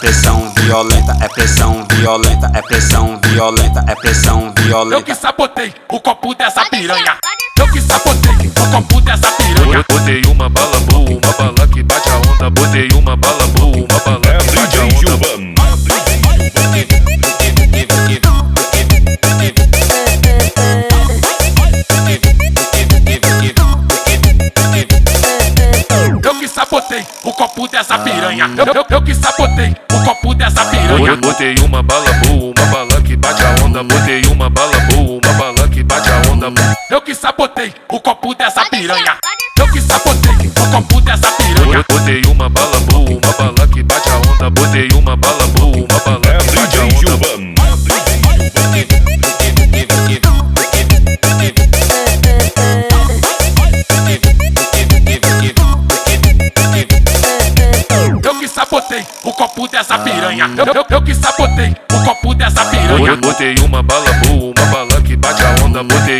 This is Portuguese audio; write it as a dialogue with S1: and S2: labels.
S1: pressão violenta, é pressão violenta, é pressão violenta, é pressão violenta.
S2: Eu que sabotei o copo dessa piranha. Eu que sabotei o copo dessa piranha.
S3: Botei uma bala boa, uma bala que bate a onda. Botei uma bala boa, uma bala que bate a onda.
S2: Eu que sabotei o copo dessa piranha. Eu que sabotei o copo dessa piranha.
S3: Botei uma bala boa, uma bala que bate a onda. Botei uma bala boa, uma bala que bate a onda.
S2: Eu que sabotei o copo dessa piranha. Eu que sabotei o copo dessa piranha.
S3: Botei uma bala boa, uma bala que bate a onda. Botei uma bala boa, uma bala que bate a onda.
S2: Eu que sabotei o copo dessa piranha. Eu que sabotei o copo dessa piranha.
S3: Botei uma bala boa, uma bala que bate a onda. Botei